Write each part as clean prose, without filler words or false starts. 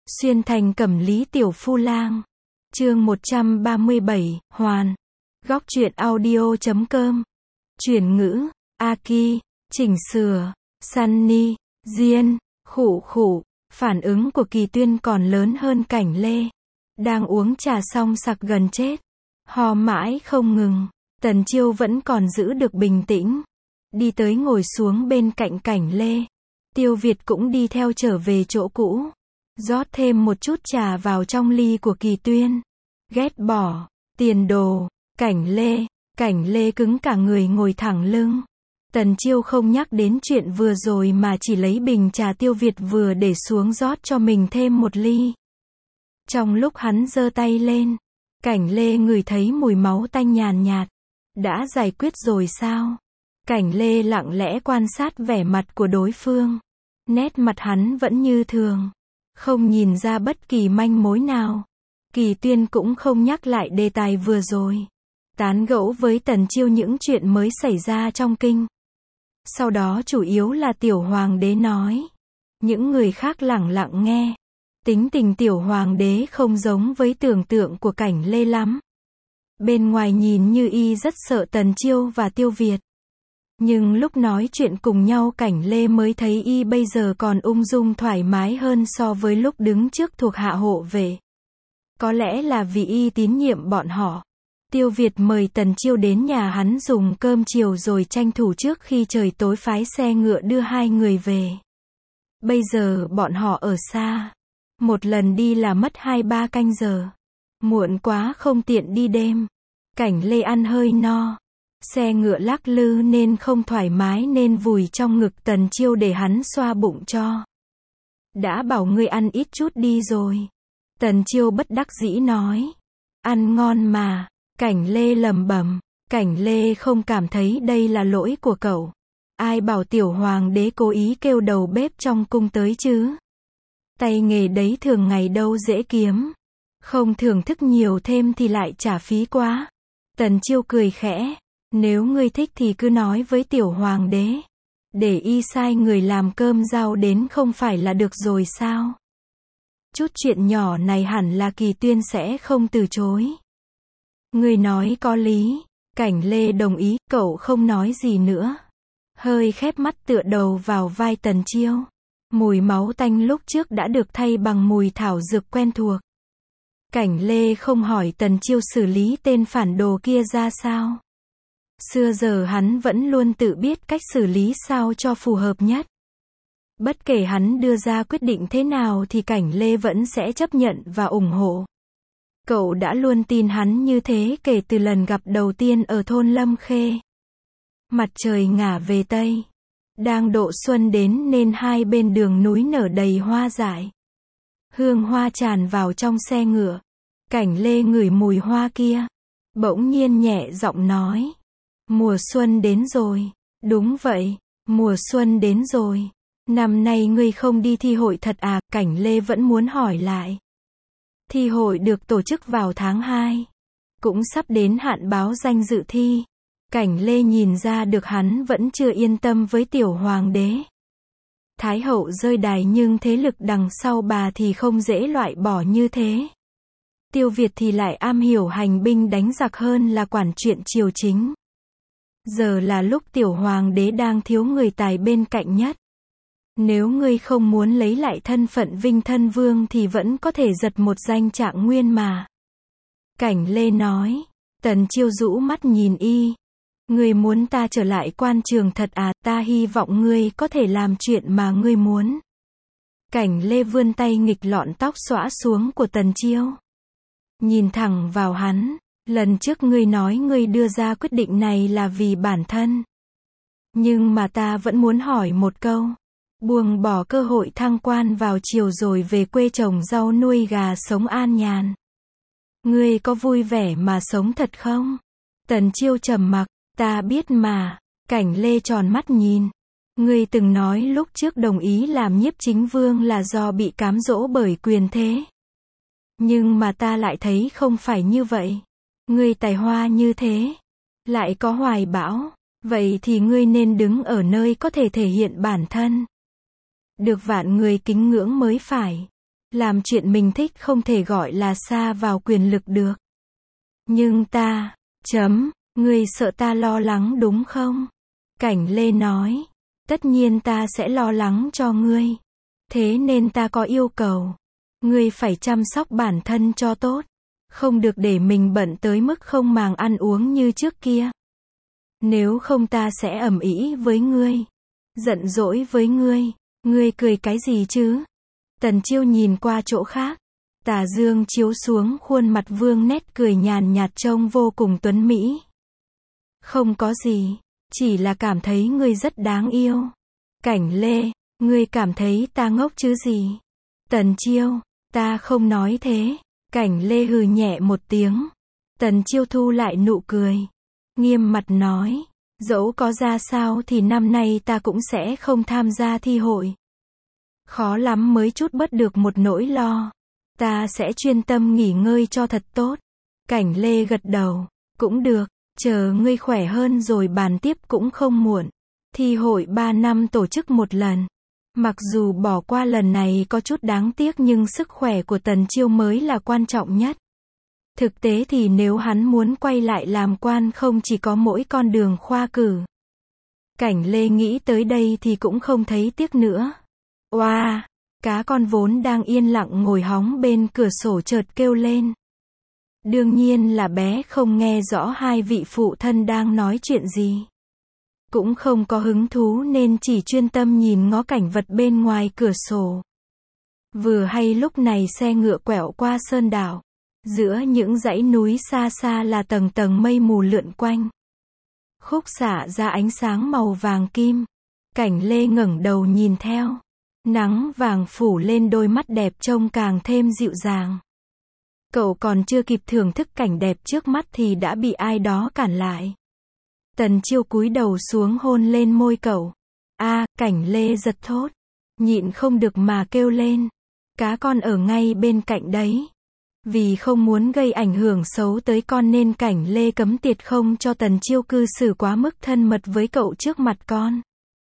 Xuyên thành Cẩm Lý tiểu phu lang. Chương 137, Hoàn. Góc truyện audio.com. Chuyển ngữ, Aki, chỉnh sửa, Sunny, Diên, khụ khụ. Phản ứng của Kỳ Tuyên còn lớn hơn Cảnh Lê. Đang uống trà xong sặc gần chết. Ho mãi không ngừng. Tần Chiêu vẫn còn giữ được bình tĩnh. Đi tới ngồi xuống bên cạnh Cảnh Lê. Tiêu Việt cũng đi theo trở về chỗ cũ. Rót thêm một chút trà vào trong ly của Kỳ Tuyên. Ghét bỏ, tiền đồ, Cảnh Lê cứng cả người ngồi thẳng lưng. Tần Chiêu không nhắc đến chuyện vừa rồi mà chỉ lấy bình trà Tiêu Việt vừa để xuống rót cho mình thêm một ly. Trong lúc hắn giơ tay lên, Cảnh Lê ngửi thấy mùi máu tanh nhàn nhạt. Đã giải quyết rồi sao? Cảnh Lê lặng lẽ quan sát vẻ mặt của đối phương. Nét mặt hắn vẫn như thường. Không nhìn ra bất kỳ manh mối nào. Kỳ Tuyên cũng không nhắc lại đề tài vừa rồi. Tán gẫu với Tần Chiêu những chuyện mới xảy ra trong kinh. Sau đó chủ yếu là Tiểu Hoàng đế nói. Những người khác lẳng lặng nghe. Tính tình Tiểu Hoàng đế không giống với tưởng tượng của Cảnh Lê lắm. Bên ngoài nhìn như y rất sợ Tần Chiêu và Tiêu Việt. Nhưng lúc nói chuyện cùng nhau Cảnh Lê mới thấy y bây giờ còn ung dung thoải mái hơn so với lúc đứng trước thuộc hạ hộ vệ. Có lẽ là vì y tín nhiệm bọn họ. Tiêu Việt mời Tần Chiêu đến nhà hắn dùng cơm chiều rồi tranh thủ trước khi trời tối phái xe ngựa đưa hai người về. Bây giờ bọn họ ở xa. Một lần đi là mất 2-3 canh giờ. Muộn quá không tiện đi đêm. Cảnh Lê ăn hơi no. Xe ngựa lắc lư nên không thoải mái nên vùi trong ngực Tần Chiêu để hắn xoa bụng cho. Đã bảo ngươi ăn ít chút đi rồi. Tần Chiêu bất đắc dĩ nói. Ăn ngon mà. Cảnh Lê lẩm bẩm. Cảnh Lê không cảm thấy đây là lỗi của cậu. Ai bảo Tiểu Hoàng đế cố ý kêu đầu bếp trong cung tới chứ. Tay nghề đấy thường ngày đâu dễ kiếm. Không thưởng thức nhiều thêm thì lại trả phí quá. Tần Chiêu cười khẽ. Nếu ngươi thích thì cứ nói với Tiểu Hoàng đế. Để y sai người làm cơm rau đến không phải là được rồi sao? Chút chuyện nhỏ này hẳn là Kỳ Tuyên sẽ không từ chối. Ngươi nói có lý. Cảnh Lê đồng ý, cậu không nói gì nữa. Hơi khép mắt tựa đầu vào vai Tần Chiêu. Mùi máu tanh lúc trước đã được thay bằng mùi thảo dược quen thuộc. Cảnh Lê không hỏi Tần Chiêu xử lý tên phản đồ kia ra sao. Xưa giờ hắn vẫn luôn tự biết cách xử lý sao cho phù hợp nhất. Bất kể hắn đưa ra quyết định thế nào thì Cảnh Lê vẫn sẽ chấp nhận và ủng hộ. Cậu đã luôn tin hắn như thế kể từ lần gặp đầu tiên ở thôn Lâm Khê. Mặt trời ngả về Tây. Đang độ xuân đến nên hai bên đường núi nở đầy hoa dại. Hương hoa tràn vào trong xe ngựa. Cảnh Lê ngửi mùi hoa kia. Bỗng nhiên nhẹ giọng nói. Mùa xuân đến rồi. Đúng vậy, mùa xuân đến rồi. Năm nay ngươi không đi thi hội thật à? Cảnh Lê vẫn muốn hỏi lại. Thi hội được tổ chức vào tháng 2. Cũng sắp đến hạn báo danh dự thi. Cảnh Lê nhìn ra được hắn vẫn chưa yên tâm với Tiểu Hoàng đế. Thái hậu rơi đài nhưng thế lực đằng sau bà thì không dễ loại bỏ như thế. Tiêu Việt thì lại am hiểu hành binh đánh giặc hơn là quản chuyện triều chính. Giờ là lúc Tiểu Hoàng đế đang thiếu người tài bên cạnh nhất. Nếu ngươi không muốn lấy lại thân phận Vinh Thân Vương thì vẫn có thể giật một danh Trạng Nguyên mà. Cảnh Lê nói. Tần Chiêu rũ mắt nhìn y. Ngươi muốn ta trở lại quan trường thật à? Ta hy vọng ngươi có thể làm chuyện mà ngươi muốn. Cảnh Lê vươn tay nghịch lọn tóc xõa xuống của Tần Chiêu. Nhìn thẳng vào hắn. Lần trước ngươi nói ngươi đưa ra quyết định này là vì bản thân. Nhưng mà ta vẫn muốn hỏi một câu. Buông bỏ cơ hội thăng quan vào chiều rồi về quê trồng rau nuôi gà sống an nhàn. Ngươi có vui vẻ mà sống thật không? Tần Chiêu trầm mặc. Ta biết mà. Cảnh Lê tròn mắt nhìn. Ngươi từng nói lúc trước đồng ý làm nhiếp chính vương là do bị cám dỗ bởi quyền thế. Nhưng mà ta lại thấy không phải như vậy. Ngươi tài hoa như thế. Lại có hoài bão. Vậy thì ngươi nên đứng ở nơi có thể thể hiện bản thân. Được vạn người kính ngưỡng mới phải. Làm chuyện mình thích không thể gọi là sa vào quyền lực được. Nhưng ta, ngươi sợ ta lo lắng đúng không? Cảnh Lê nói, tất nhiên ta sẽ lo lắng cho ngươi. Thế nên ta có yêu cầu. Ngươi phải chăm sóc bản thân cho tốt. Không được để mình bận tới mức không màng ăn uống như trước kia. Nếu không ta sẽ ầm ĩ với ngươi. Giận dỗi với ngươi. Ngươi cười cái gì chứ? Tần Chiêu nhìn qua chỗ khác. Tà dương chiếu xuống khuôn mặt Vương nét cười nhàn nhạt trông vô cùng tuấn mỹ. Không có gì. Chỉ là cảm thấy ngươi rất đáng yêu. Cảnh Lê, ngươi cảm thấy ta ngốc chứ gì? Tần Chiêu, ta không nói thế. Cảnh Lê hừ nhẹ một tiếng. Tần Chiêu thu lại nụ cười. Nghiêm mặt nói, dẫu có ra sao thì năm nay ta cũng sẽ không tham gia thi hội. Khó lắm mới trút bớt được một nỗi lo. Ta sẽ chuyên tâm nghỉ ngơi cho thật tốt. Cảnh Lê gật đầu, cũng được, chờ ngươi khỏe hơn rồi bàn tiếp cũng không muộn. Thi hội 3 năm tổ chức một lần. Mặc dù bỏ qua lần này có chút đáng tiếc nhưng sức khỏe của Tần Chiêu mới là quan trọng nhất. Thực tế thì nếu hắn muốn quay lại làm quan không chỉ có mỗi con đường khoa cử. Cảnh Lê nghĩ tới đây thì cũng không thấy tiếc nữa. Oa, cá con vốn đang yên lặng ngồi hóng bên cửa sổ chợt kêu lên. Đương nhiên là bé không nghe rõ hai vị phụ thân đang nói chuyện gì. Cũng không có hứng thú nên chỉ chuyên tâm nhìn ngó cảnh vật bên ngoài cửa sổ. Vừa hay lúc này xe ngựa quẹo qua sơn đảo. Giữa những dãy núi xa xa là tầng tầng mây mù lượn quanh. Khúc xạ ra ánh sáng màu vàng kim. Cảnh Lê ngẩng đầu nhìn theo. Nắng vàng phủ lên đôi mắt đẹp trông càng thêm dịu dàng. Cậu còn chưa kịp thưởng thức cảnh đẹp trước mắt thì đã bị ai đó cản lại. Tần Chiêu cúi đầu xuống hôn lên môi cậu. Cảnh Lê giật thốt. Nhịn không được mà kêu lên. Cá con ở ngay bên cạnh đấy. Vì không muốn gây ảnh hưởng xấu tới con nên Cảnh Lê cấm tiệt không cho Tần Chiêu cư xử quá mức thân mật với cậu trước mặt con.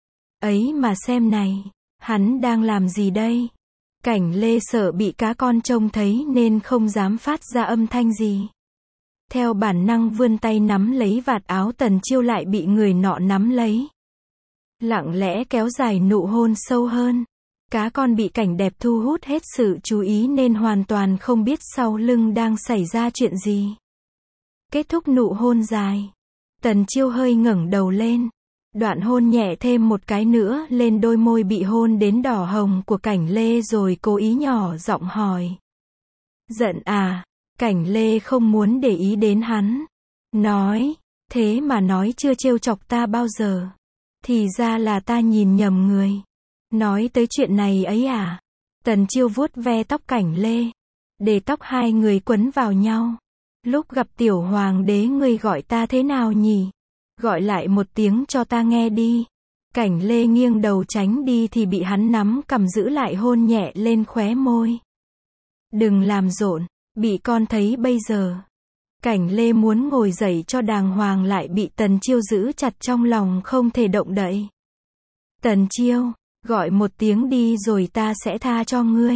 Ấy mà xem này, hắn đang làm gì đây? Cảnh Lê sợ bị cá con trông thấy nên không dám phát ra âm thanh gì. Theo bản năng vươn tay nắm lấy vạt áo Tần Chiêu lại bị người nọ nắm lấy. Lặng lẽ kéo dài nụ hôn sâu hơn. Cá con bị cảnh đẹp thu hút hết sự chú ý nên hoàn toàn không biết sau lưng đang xảy ra chuyện gì. Kết thúc nụ hôn dài. Tần Chiêu hơi ngẩng đầu lên. Đoạn hôn nhẹ thêm một cái nữa lên đôi môi bị hôn đến đỏ hồng của Cảnh Lê rồi cố ý nhỏ giọng hỏi. Giận à? Cảnh Lê không muốn để ý đến hắn. Nói, thế mà nói chưa trêu chọc ta bao giờ. Thì ra là ta nhìn nhầm người. Nói tới chuyện này ấy à? Tần Chiêu vuốt ve tóc Cảnh Lê. Để tóc hai người quấn vào nhau. Lúc gặp tiểu hoàng đế ngươi gọi ta thế nào nhỉ? Gọi lại một tiếng cho ta nghe đi. Cảnh Lê nghiêng đầu tránh đi thì bị hắn nắm cầm giữ lại hôn nhẹ lên khóe môi. Đừng làm rộn, bị con thấy bây giờ. Cảnh Lê muốn ngồi dậy cho đàng hoàng lại bị Tần Chiêu giữ chặt trong lòng không thể động đậy. Tần Chiêu, gọi một tiếng đi rồi ta sẽ tha cho ngươi.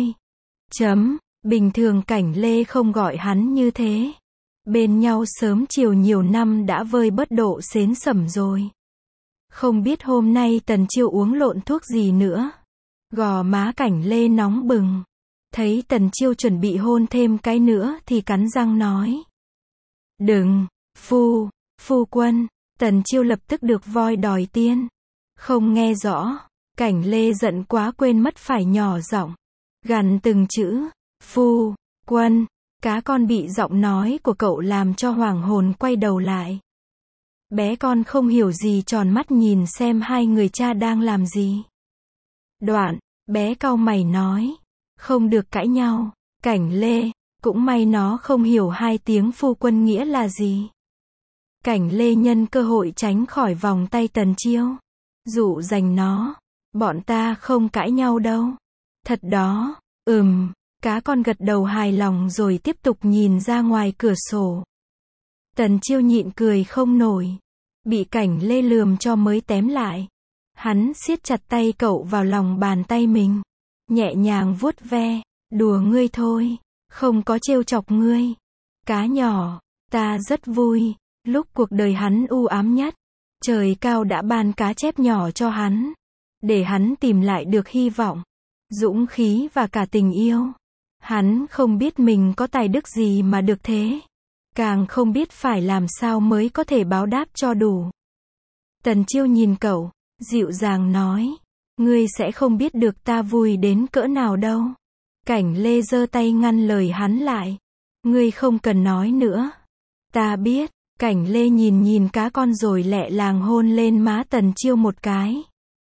Bình thường Cảnh Lê không gọi hắn như thế. Bên nhau sớm chiều nhiều năm đã vơi bớt độ xến sẩm rồi. Không biết hôm nay Tần Chiêu uống lộn thuốc gì nữa. Gò má Cảnh Lê nóng bừng. Thấy Tần Chiêu chuẩn bị hôn thêm cái nữa thì cắn răng nói. Đừng, phu quân. Tần Chiêu lập tức được voi đòi tiên. Không nghe rõ. Cảnh Lê giận quá quên mất phải nhỏ giọng. Gằn từng chữ. Phu quân. Cá con bị giọng nói của cậu làm cho hoàng hồn quay đầu lại. Bé con không hiểu gì tròn mắt nhìn xem hai người cha đang làm gì. Đoạn, bé cau mày nói. Không được cãi nhau. Cảnh Lê, cũng may nó không hiểu hai tiếng phu quân nghĩa là gì. Cảnh Lê nhân cơ hội tránh khỏi vòng tay Tần Chiêu. Dụ dành nó. Bọn ta không cãi nhau đâu. Thật đó, cá con gật đầu hài lòng rồi tiếp tục nhìn ra ngoài cửa sổ. Tần Chiêu nhịn cười không nổi. Bị Cảnh Lê lườm cho mới tém lại. Hắn siết chặt tay cậu vào lòng bàn tay mình. Nhẹ nhàng vuốt ve. Đùa ngươi thôi, không có trêu chọc ngươi. Cá nhỏ, ta rất vui, lúc cuộc đời hắn u ám nhất, trời cao đã ban cá chép nhỏ cho hắn, để hắn tìm lại được hy vọng, dũng khí và cả tình yêu. Hắn không biết mình có tài đức gì mà được thế, càng không biết phải làm sao mới có thể báo đáp cho đủ. Tần Chiêu nhìn cậu, dịu dàng nói, ngươi sẽ không biết được ta vui đến cỡ nào đâu. Cảnh Lê giơ tay ngăn lời hắn lại, ngươi không cần nói nữa. Ta biết. Cảnh Lê nhìn cá con rồi lẹ làng hôn lên má Tần Chiêu một cái.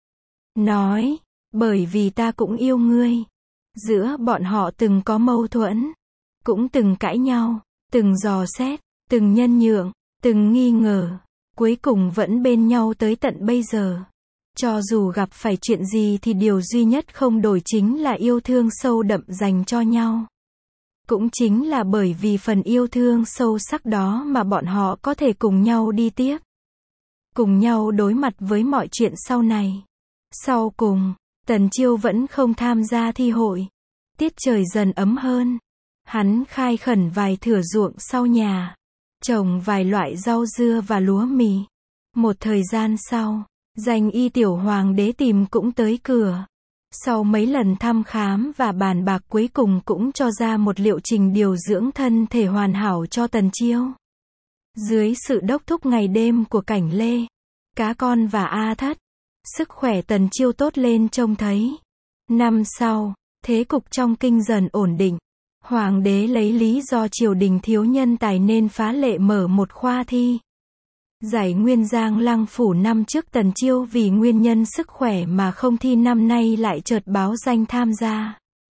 Nói, bởi vì ta cũng yêu ngươi. Giữa bọn họ từng có mâu thuẫn, cũng từng cãi nhau, từng dò xét, từng nhân nhượng, từng nghi ngờ, cuối cùng vẫn bên nhau tới tận bây giờ. Cho dù gặp phải chuyện gì thì điều duy nhất không đổi chính là yêu thương sâu đậm dành cho nhau. Cũng chính là bởi vì phần yêu thương sâu sắc đó mà bọn họ có thể cùng nhau đi tiếp. Cùng nhau đối mặt với mọi chuyện sau này. Sau cùng, Tần Chiêu vẫn không tham gia thi hội. Tiết trời dần ấm hơn. Hắn khai khẩn vài thửa ruộng sau nhà. Trồng vài loại rau dưa và lúa mì. Một thời gian sau, danh y tiểu hoàng đế tìm cũng tới cửa. Sau mấy lần thăm khám và bàn bạc cuối cùng cũng cho ra một liệu trình điều dưỡng thân thể hoàn hảo cho Tần Chiêu. Dưới sự đốc thúc ngày đêm của Cảnh Lê, Cá Con và A Thất, sức khỏe Tần Chiêu tốt lên trông thấy. Năm sau, thế cục trong kinh dần ổn định. Hoàng đế lấy lý do triều đình thiếu nhân tài nên phá lệ mở một khoa thi. Giải nguyên Giang Lăng Phủ năm trước Tần Chiêu vì nguyên nhân sức khỏe mà không thi, năm nay lại chợt báo danh tham gia.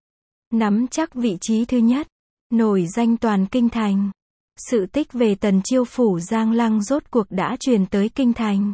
Nắm chắc vị trí thứ nhất, nổi danh toàn kinh thành. Sự tích về Tần Chiêu Phủ Giang Lăng rốt cuộc đã truyền tới kinh thành.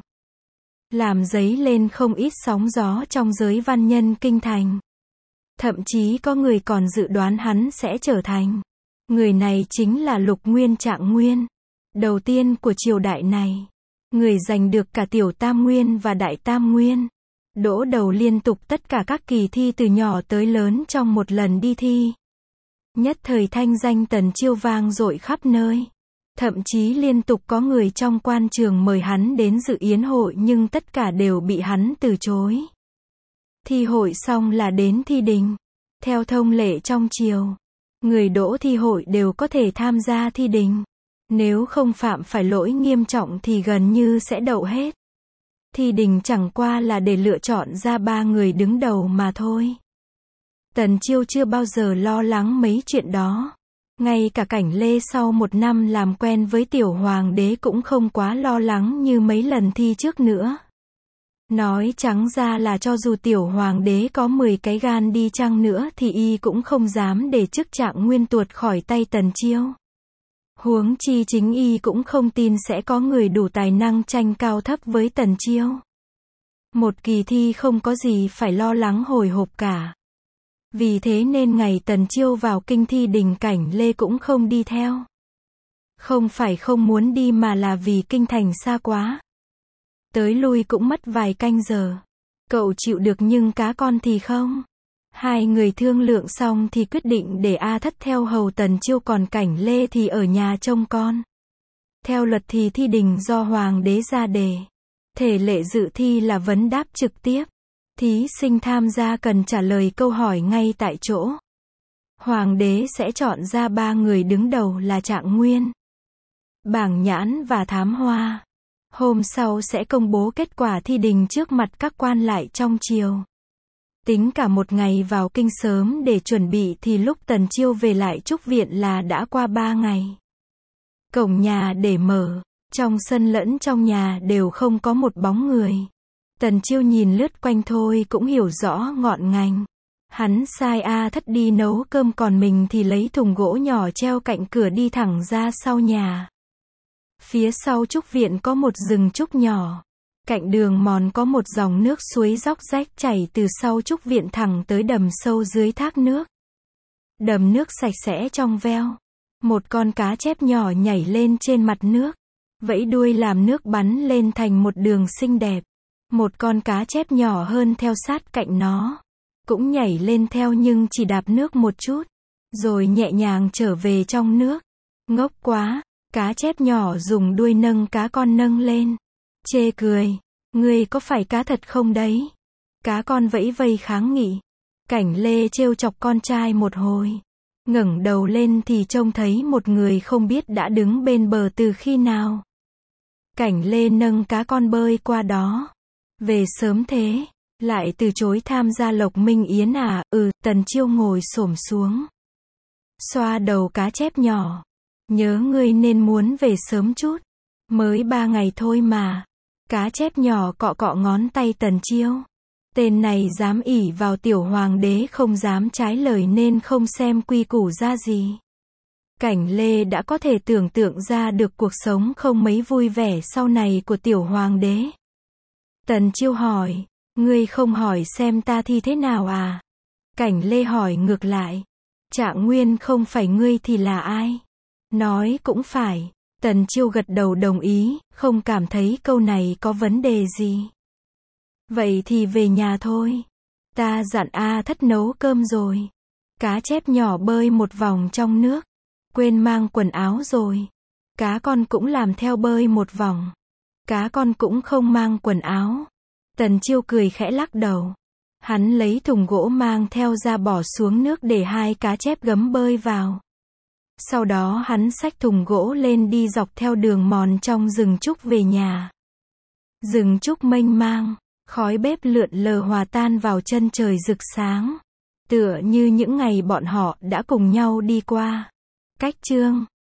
Làm dấy lên không ít sóng gió trong giới văn nhân kinh thành. Thậm chí có người còn dự đoán hắn sẽ trở thành. Người này chính là Lục Nguyên Trạng Nguyên. Đầu tiên của triều đại này, người giành được cả tiểu tam nguyên và đại tam nguyên, đỗ đầu liên tục tất cả các kỳ thi từ nhỏ tới lớn trong một lần đi thi. Nhất thời thanh danh Tần Chiêu vang dội khắp nơi, thậm chí liên tục có người trong quan trường mời hắn đến dự yến hội nhưng tất cả đều bị hắn từ chối. Thi hội xong là đến thi đình. Theo thông lệ trong triều, người đỗ thi hội đều có thể tham gia thi đình. Nếu không phạm phải lỗi nghiêm trọng thì gần như sẽ đậu hết. Thi đình chẳng qua là để lựa chọn ra 3 người đứng đầu mà thôi. Tần Chiêu chưa bao giờ lo lắng mấy chuyện đó. Ngay cả Cảnh Lê sau 1 năm làm quen với tiểu hoàng đế cũng không quá lo lắng như mấy lần thi trước nữa. Nói trắng ra là cho dù tiểu hoàng đế có 10 cái gan đi chăng nữa thì y cũng không dám để chức Trạng Nguyên tuột khỏi tay Tần Chiêu. Huống chi chính y cũng không tin sẽ có người đủ tài năng tranh cao thấp với Tần Chiêu. Một kỳ thi không có gì phải lo lắng hồi hộp cả. Vì thế nên ngày Tần Chiêu vào kinh thi đình, Cảnh Lê cũng không đi theo. Không phải không muốn đi mà là vì kinh thành xa quá. Tới lui cũng mất vài canh giờ. Cậu chịu được nhưng Cá Con thì không. Hai người thương lượng xong thì quyết định để A Thất theo hầu Tần Chiêu, còn Cảnh Lê thì ở nhà trông con. Theo luật thì thi đình do hoàng đế ra đề. Thể lệ dự thi là vấn đáp trực tiếp. Thí sinh tham gia cần trả lời câu hỏi ngay tại chỗ. Hoàng đế sẽ chọn ra 3 người đứng đầu là Trạng Nguyên, Bảng Nhãn và Thám Hoa. Hôm sau sẽ công bố kết quả thi đình trước mặt các quan lại trong triều. Tính cả một ngày vào kinh sớm để chuẩn bị thì lúc Tần Chiêu về lại Trúc Viện là đã qua 3 ngày. Cổng nhà để mở, trong sân lẫn trong nhà đều không có một bóng người. Tần Chiêu nhìn lướt quanh thôi cũng hiểu rõ ngọn ngành. Hắn sai A Thất đi nấu cơm, còn mình thì lấy thùng gỗ nhỏ treo cạnh cửa đi thẳng ra sau nhà. Phía sau Trúc Viện có một rừng trúc nhỏ. Cạnh đường mòn có một dòng nước suối róc rách chảy từ sau Trúc Viện thẳng tới đầm sâu dưới thác nước. Đầm nước sạch sẽ trong veo. Một con cá chép nhỏ nhảy lên trên mặt nước, vẫy đuôi làm nước bắn lên thành một đường xinh đẹp. Một con cá chép nhỏ hơn theo sát cạnh nó, cũng nhảy lên theo nhưng chỉ đạp nước một chút, rồi nhẹ nhàng trở về trong nước. Ngốc quá, cá chép nhỏ dùng đuôi nâng cá con nâng lên. Chê cười, ngươi có phải cá thật không đấy? Cá con vẫy vây kháng nghị. Cảnh Lê trêu chọc con trai một hồi. Ngẩng đầu lên thì trông thấy một người không biết đã đứng bên bờ từ khi nào. Cảnh Lê nâng cá con bơi qua đó. Về sớm thế, lại từ chối tham gia lộc minh yến à? Tần Chiêu ngồi xổm xuống, xoa đầu cá chép nhỏ. Nhớ ngươi nên muốn về sớm chút. Mới 3 ngày thôi mà. Cá chép nhỏ cọ cọ ngón tay Tần Chiêu. Tên này dám ỷ vào tiểu hoàng đế không dám trái lời nên không xem quy củ ra gì. Cảnh Lê đã có thể tưởng tượng ra được cuộc sống không mấy vui vẻ sau này của tiểu hoàng đế. Tần Chiêu hỏi, ngươi không hỏi xem ta thi thế nào à? Cảnh Lê hỏi ngược lại, Trạng Nguyên không phải ngươi thì là ai? Nói cũng phải. Tần Chiêu gật đầu đồng ý, không cảm thấy câu này có vấn đề gì. Vậy thì về nhà thôi. Ta dặn A Thất nấu cơm rồi. Cá chép nhỏ bơi một vòng trong nước. Quên mang quần áo rồi. Cá con cũng làm theo bơi một vòng. Cá con cũng không mang quần áo. Tần Chiêu cười khẽ lắc đầu. Hắn lấy thùng gỗ mang theo ra bỏ xuống nước để hai cá chép gấm bơi vào. Sau đó hắn xách thùng gỗ lên đi dọc theo đường mòn trong rừng trúc về nhà. Rừng trúc mênh mang, khói bếp lượn lờ hòa tan vào chân trời rực sáng. Tựa như những ngày bọn họ đã cùng nhau đi qua. Cách chương